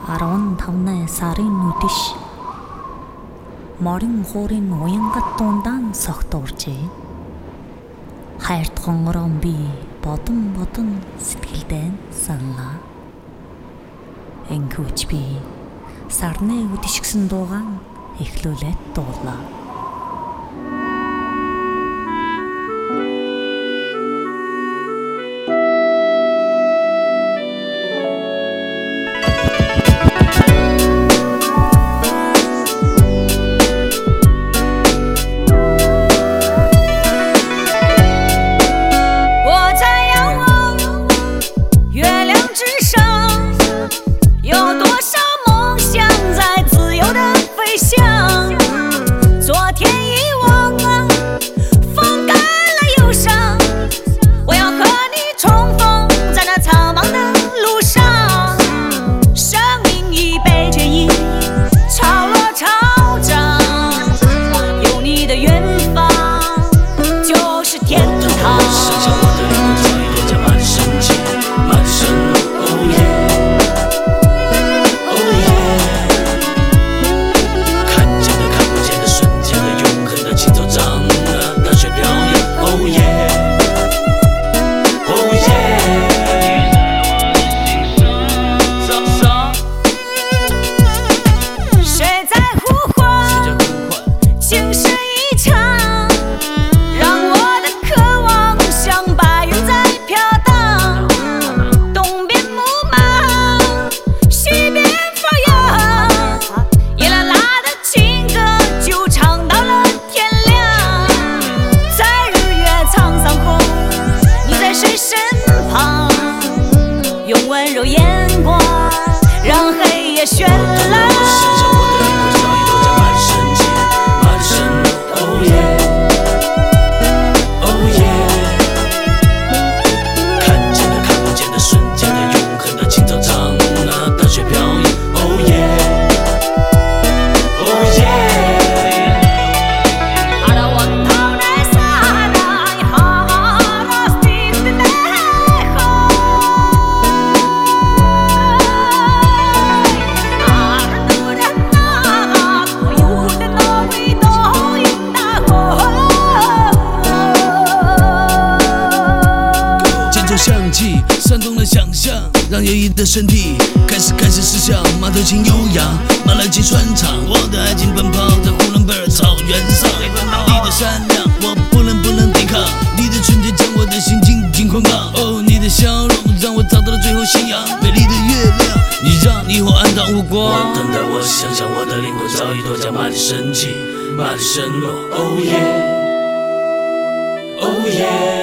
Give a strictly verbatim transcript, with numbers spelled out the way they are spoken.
арван тавнай сарын нүдэш морин хуурын уянгат дундаан согтуурчээ. Хайрт хонгорон би бодон бодон сэтгэлдээ саналаа. Энгүүч би сарны үдшгсэн дуугаан эхлүүлээд дуулаа.用温柔眼光让黑夜绚烂。 相机煽动了想象，让爷爷的身体开始开始思想。马头琴悠扬，马来琴传唱，我的爱情奔跑在呼伦贝尔草原上。你的善良我不能不能抵抗，你的纯洁将我的心紧紧捆绑。哦，你的笑容让我找到了最后信仰。美丽的月亮，你让霓虹暗淡无光。我等待，我想象，我的灵魂早已脱缰，马的神奇，马的神落。Oh yeah，Oh yeah。